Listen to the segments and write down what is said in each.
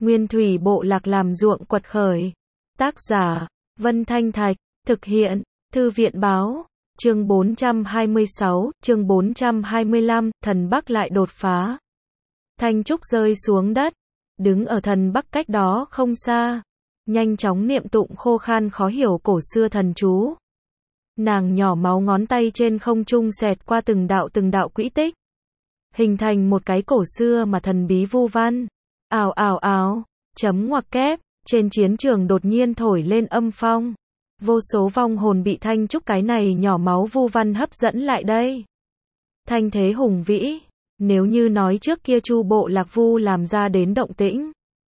Nguyên thủy bộ lạc làm ruộng quật khởi. Tác giả, Vân Thanh Thạch, thực hiện, Thư viện báo, chương 426, chương 425, thần Bắc lại đột phá. Thanh Trúc rơi xuống đất, đứng ở thần Bắc cách đó không xa, nhanh chóng niệm tụng khô khan khó hiểu cổ xưa thần chú. Nàng nhỏ máu ngón tay trên không trung xẹt qua từng đạo quỹ tích, hình thành một cái cổ xưa mà thần bí vu văn. Ào ào ào, chấm ngoặc kép, trên chiến trường đột nhiên thổi lên âm phong. Vô số vong hồn bị Thanh Trúc cái này nhỏ máu vu văn hấp dẫn lại đây. Thanh thế hùng vĩ, nếu như nói trước kia Chu bộ lạc vu làm ra đến động tĩnh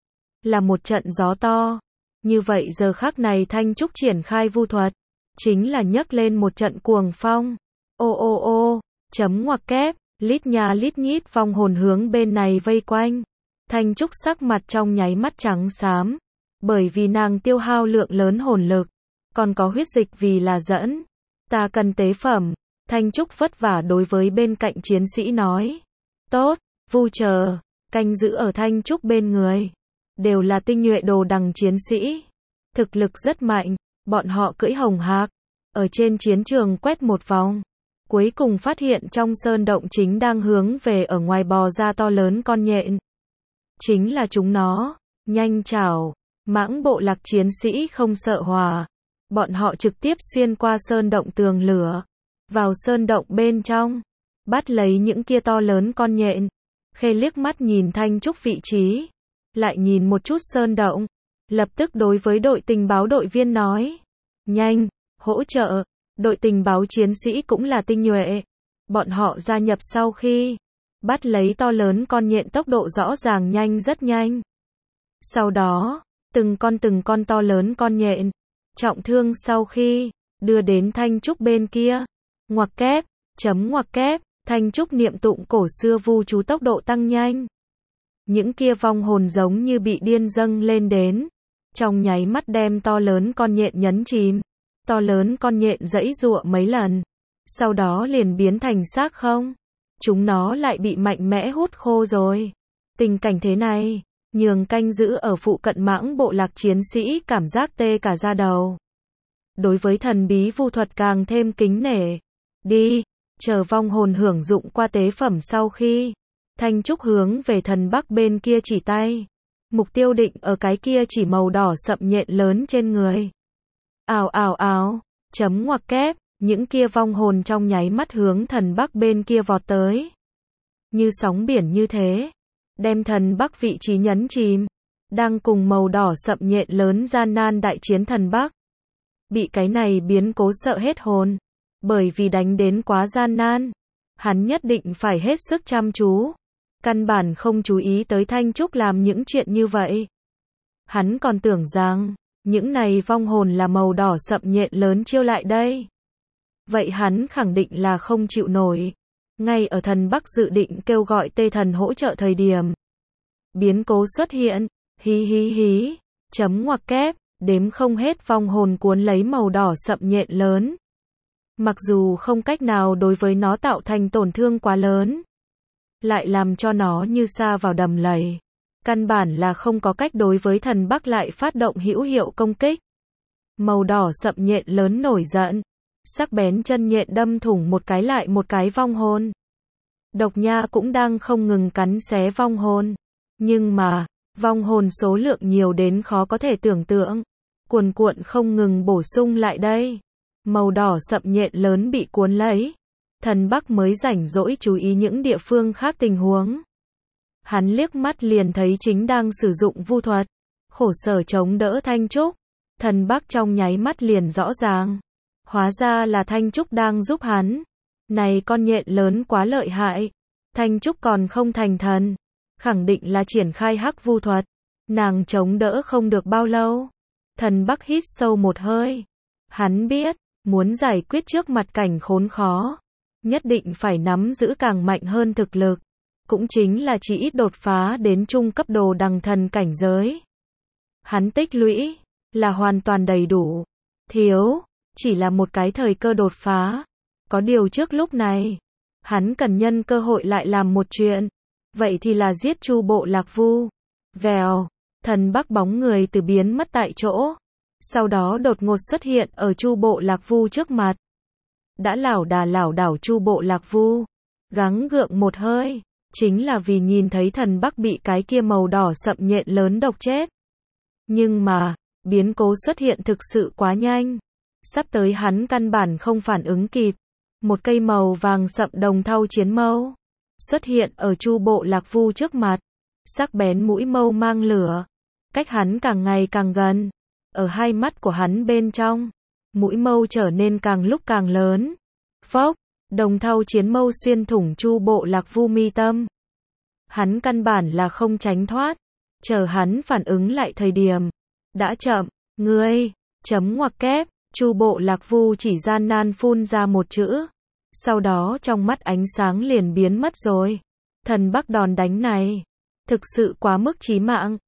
là một trận gió to, như vậy giờ khắc này Thanh Trúc triển khai vu thuật, chính là nhấc lên một trận cuồng phong. Ô ô ô, chấm ngoặc kép, lít nhà lít nhít vong hồn hướng bên này vây quanh. Thanh Trúc sắc mặt trong nháy mắt trắng xám, bởi vì nàng tiêu hao lượng lớn hồn lực, còn có huyết dịch vì là dẫn. Ta cần tế phẩm. Thanh Trúc vất vả đối với bên cạnh chiến sĩ nói. Tốt, vu chờ, canh giữ ở Thanh Trúc bên người. Đều là tinh nhuệ đồ đằng chiến sĩ. Thực lực rất mạnh, bọn họ cưỡi hồng hạc, ở trên chiến trường quét một vòng. Cuối cùng phát hiện trong sơn động chính đang hướng về ở ngoài bò ra to lớn con nhện. Chính là chúng nó, nhanh chảo, mãng bộ lạc chiến sĩ không sợ hòa. Bọn họ trực tiếp xuyên qua sơn động tường lửa, vào sơn động bên trong, bắt lấy những kia to lớn con nhện. Khê liếc mắt nhìn Thanh Trúc vị trí, lại nhìn một chút sơn động, lập tức đối với đội tình báo đội viên nói. Nhanh, hỗ trợ, đội tình báo chiến sĩ cũng là tinh nhuệ. Bọn họ gia nhập sau khi bắt lấy to lớn con nhện tốc độ rõ ràng nhanh rất nhanh. Sau đó, từng con to lớn con nhện, trọng thương sau khi đưa đến Thanh Trúc bên kia. Ngoặc kép, chấm ngoặc kép, Thanh Trúc niệm tụng cổ xưa vu chú tốc độ tăng nhanh. Những kia vong hồn giống như bị điên dâng lên đến, trong nháy mắt đem to lớn con nhện nhấn chìm. To lớn con nhện giãy giụa mấy lần, sau đó liền biến thành xác không. Chúng nó lại bị mạnh mẽ hút khô rồi. Tình cảnh thế này, nhường canh giữ ở phụ cận mãng bộ lạc chiến sĩ cảm giác tê cả da đầu. Đối với thần bí vu thuật càng thêm kính nể. Đi, chờ vong hồn hưởng dụng qua tế phẩm sau khi, Thanh Trúc hướng về thần Bắc bên kia chỉ tay. Mục tiêu định ở cái kia chỉ màu đỏ sậm nhện lớn trên người. Ào ào ào, chấm ngoặc kép, những kia vong hồn trong nháy mắt hướng thần Bắc bên kia vọt tới. Như sóng biển như thế, đem thần Bắc vị trí nhấn chìm. Đang cùng màu đỏ sậm nhện lớn gian nan đại chiến thần Bắc. Bị cái này biến cố sợ hết hồn. Bởi vì đánh đến quá gian nan, hắn nhất định phải hết sức chăm chú. Căn bản không chú ý tới Thanh Trúc làm những chuyện như vậy. Hắn còn tưởng rằng những này vong hồn là màu đỏ sậm nhện lớn chiêu lại đây. Vậy hắn khẳng định là không chịu nổi. Ngay ở thần Bắc dự định kêu gọi Tê Thần hỗ trợ thời điểm, biến cố xuất hiện. Hí hí hí, chấm ngoặc kép, đếm không hết vong hồn cuốn lấy màu đỏ sậm nhện lớn. Mặc dù không cách nào đối với nó tạo thành tổn thương quá lớn, lại làm cho nó như sa vào đầm lầy. Căn bản là không có cách đối với thần Bắc lại phát động hữu hiệu công kích. Màu đỏ sậm nhện lớn nổi giận, sắc bén chân nhện đâm thủng một cái lại một cái vong hồn. Độc nha cũng đang không ngừng cắn xé vong hồn. Nhưng mà, vong hồn số lượng nhiều đến khó có thể tưởng tượng. Cuồn cuộn không ngừng bổ sung lại đây. Màu đỏ sậm nhện lớn bị cuốn lấy. Thần Bắc mới rảnh rỗi chú ý những địa phương khác tình huống. Hắn liếc mắt liền thấy chính đang sử dụng vu thuật, khổ sở chống đỡ Thanh Trúc. Thần Bắc trong nháy mắt liền rõ ràng. Hóa ra là Thanh Trúc đang giúp hắn. Này con nhện lớn quá lợi hại. Thanh Trúc còn không thành thần, khẳng định là triển khai hắc vu thuật. Nàng chống đỡ không được bao lâu. Thần Bắc hít sâu một hơi. Hắn biết, muốn giải quyết trước mặt cảnh khốn khó, nhất định phải nắm giữ càng mạnh hơn thực lực. Cũng chính là chỉ ít đột phá đến trung cấp đồ đằng thần cảnh giới. Hắn tích lũy là hoàn toàn đầy đủ. Thiếu, chỉ là một cái thời cơ đột phá. Có điều trước lúc này, hắn cần nhân cơ hội lại làm một chuyện. Vậy thì là giết Chu bộ lạc vu. Vèo, Thần Bắc bóng người từ biến mất tại chỗ, sau đó đột ngột xuất hiện ở Chu Bộ Lạc Vu trước mặt. Đã lảo đảo Chu Bộ Lạc Vu, gắng gượng một hơi, chính là vì nhìn thấy thần Bắc bị cái kia màu đỏ sậm nhện lớn độc chết. Nhưng mà, biến cố xuất hiện thực sự quá nhanh, sắp tới hắn căn bản không phản ứng kịp. Một cây màu vàng sậm đồng thau chiến mâu xuất hiện ở Chu Bộ Lạc Vu trước mặt, sắc bén mũi mâu mang lửa, cách hắn càng ngày càng gần. Ở hai mắt của hắn bên trong, mũi mâu trở nên càng lúc càng lớn. Phốc, đồng thau chiến mâu xuyên thủng Chu Bộ Lạc Vu mi tâm. Hắn căn bản là không tránh thoát, chờ hắn phản ứng lại thời điểm, đã chậm. Ngươi, chấm ngoặc kép, Chu Bộ Lạc Vu chỉ gian nan phun ra một chữ. Sau đó trong mắt ánh sáng liền biến mất rồi. Thần Bắc đòn đánh này, thực sự quá mức chí mạng.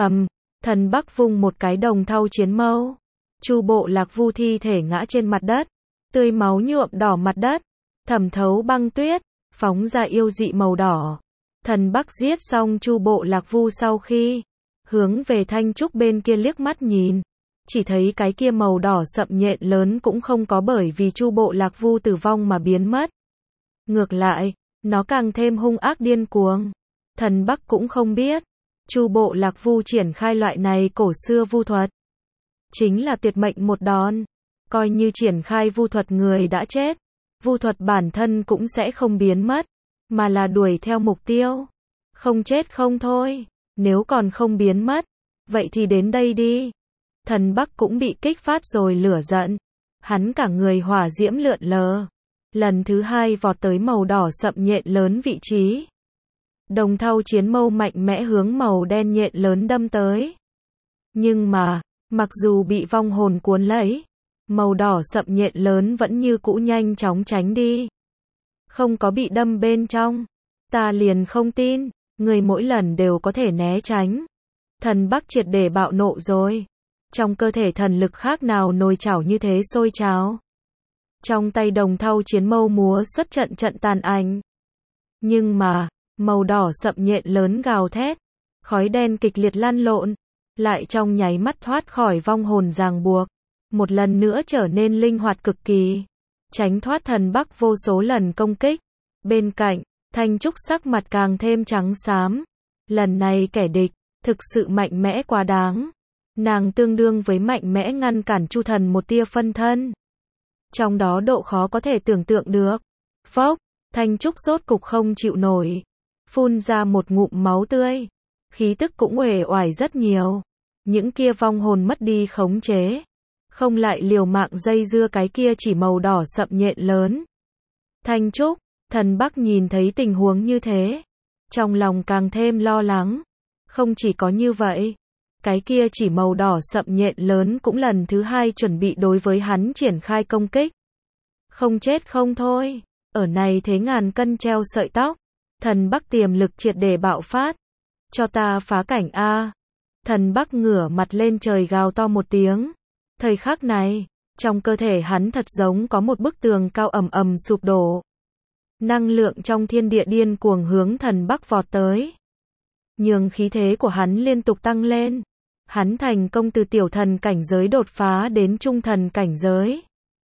Thần Bắc vung một cái đồng thau chiến mâu. Chu Bộ Lạc Vu thi thể ngã trên mặt đất, tươi máu nhuộm đỏ mặt đất, thẩm thấu băng tuyết, phóng ra yêu dị màu đỏ. Thần Bắc giết xong Chu Bộ Lạc Vu sau khi hướng về Thanh Trúc bên kia liếc mắt nhìn, chỉ thấy cái kia màu đỏ sậm nhện lớn cũng không có bởi vì Chu Bộ Lạc Vu tử vong mà biến mất. Ngược lại, nó càng thêm hung ác điên cuồng. Thần Bắc cũng không biết, Chu Bộ Lạc Vu triển khai loại này cổ xưa vu thuật, chính là tuyệt mệnh một đòn. Coi như triển khai vu thuật người đã chết, vu thuật bản thân cũng sẽ không biến mất, mà là đuổi theo mục tiêu. Không chết không thôi, nếu còn không biến mất, vậy thì đến đây đi. Thần Bắc cũng bị kích phát rồi lửa giận, hắn cả người hỏa diễm lượn lờ, lần thứ hai vọt tới màu đỏ sậm nhện lớn vị trí. Đồng thau chiến mâu mạnh mẽ hướng màu đen nhện lớn đâm tới. Nhưng mà, mặc dù bị vong hồn cuốn lấy, màu đỏ sậm nhện lớn vẫn như cũ nhanh chóng tránh đi. Không có bị đâm bên trong. Ta liền không tin, người mỗi lần đều có thể né tránh. Thần Bắc triệt để bạo nộ rồi. Trong cơ thể thần lực khác nào nồi chảo như thế sôi trào. Trong tay đồng thau chiến mâu múa xuất trận trận tàn ảnh. Nhưng mà, màu đỏ sậm nhện lớn gào thét, khói đen kịch liệt lăn lộn, lại trong nháy mắt thoát khỏi vong hồn ràng buộc, một lần nữa trở nên linh hoạt cực kỳ, tránh thoát thần Bắc vô số lần công kích. Bên cạnh, Thanh Trúc sắc mặt càng thêm trắng xám. Lần này kẻ địch thực sự mạnh mẽ quá đáng. Nàng tương đương với mạnh mẽ ngăn cản Chu Thần một tia phân thân. Trong đó độ khó có thể tưởng tượng được. Phốc, Thanh Trúc rốt cục không chịu nổi, phun ra một ngụm máu tươi, khí tức cũng uể oải rất nhiều. Những kia vong hồn mất đi khống chế, không lại liều mạng dây dưa cái kia chỉ màu đỏ sậm nhện lớn. Thanh Trúc, Thần Bắc nhìn thấy tình huống như thế, trong lòng càng thêm lo lắng. Không chỉ có như vậy, cái kia chỉ màu đỏ sậm nhện lớn cũng lần thứ hai chuẩn bị đối với hắn triển khai công kích. Không chết không thôi, ở này thế ngàn cân treo sợi tóc, Thần Bắc tiềm lực triệt để bạo phát. Cho ta phá cảnh a. Thần Bắc ngửa mặt lên trời gào to một tiếng. Thời khắc này, trong cơ thể hắn thật giống có một bức tường cao ầm ầm sụp đổ. Năng lượng trong thiên địa điên cuồng hướng Thần Bắc vọt tới, nhường khí thế của hắn liên tục tăng lên. Hắn thành công từ tiểu thần cảnh giới đột phá đến trung thần cảnh giới.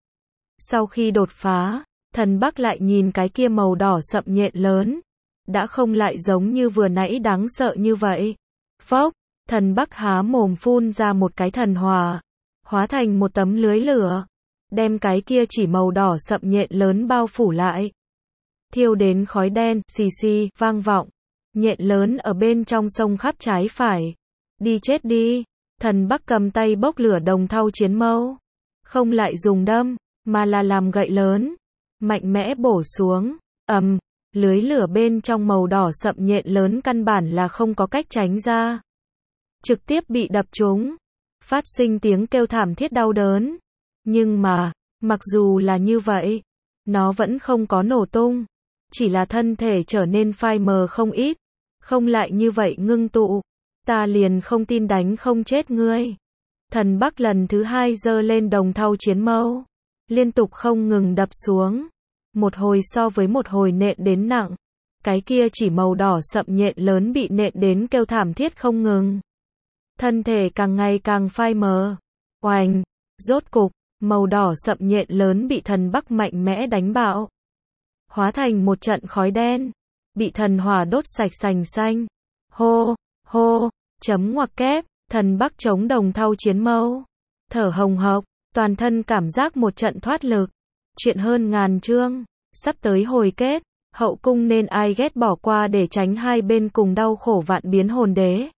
Sau khi đột phá, Thần Bắc lại nhìn cái kia màu đỏ sậm nhện lớn, đã không lại giống như vừa nãy đáng sợ như vậy. Phốc, Thần Bắc há mồm phun ra một cái thần hỏa, hóa thành một tấm lưới lửa, đem cái kia chỉ màu đỏ sậm nhện lớn bao phủ lại. Thiêu đến khói đen, xì xì, vang vọng. Nhện lớn ở bên trong sông khắp trái phải. Đi chết đi. Thần Bắc cầm tay bốc lửa đồng thau chiến mâu, không lại dùng đâm, mà là làm gậy lớn, mạnh mẽ bổ xuống. Lưới lửa bên trong màu đỏ sậm nhện lớn căn bản là không có cách tránh ra, trực tiếp bị đập trúng, phát sinh tiếng kêu thảm thiết đau đớn. Nhưng mà, mặc dù là như vậy, nó vẫn không có nổ tung, chỉ là thân thể trở nên phai mờ không ít, không lại như vậy ngưng tụ. Ta liền không tin đánh không chết ngươi. Thần Bắc lần thứ hai giơ lên đồng thau chiến mâu, liên tục không ngừng đập xuống, một hồi so với một hồi nện đến nặng. Cái kia chỉ màu đỏ sậm nhện lớn bị nện đến kêu thảm thiết không ngừng. thân thể càng ngày càng phai mờ. Oành, rốt cục, màu đỏ sậm nhện lớn bị thần Bắc mạnh mẽ đánh bạo. Hóa thành một trận khói đen, bị thần hỏa đốt sạch sành xanh. Hô, hô, chấm ngoặc kép, thần Bắc chống đồng thau chiến mâu. Thở hồng hộc, toàn thân cảm giác một trận thoát lực. Chuyện hơn ngàn chương, sắp tới hồi kết, hậu cung nên ai ghét bỏ qua để tránh hai bên cùng đau khổ vạn biến hồn đế.